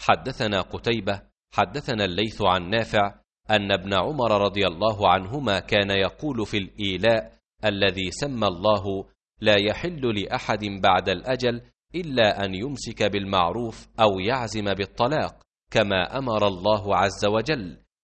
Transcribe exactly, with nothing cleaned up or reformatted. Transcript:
حدثنا قتيبة حدثنا الليث عن نافع أن ابن عمر رضي الله عنهما كان يقول في الإيلاء الذي سمى الله: لا يحل لأحد بعد الأجل إلا أن يمسك بالمعروف أو يعزم بالطلاق، كما أمر الله عز وجل.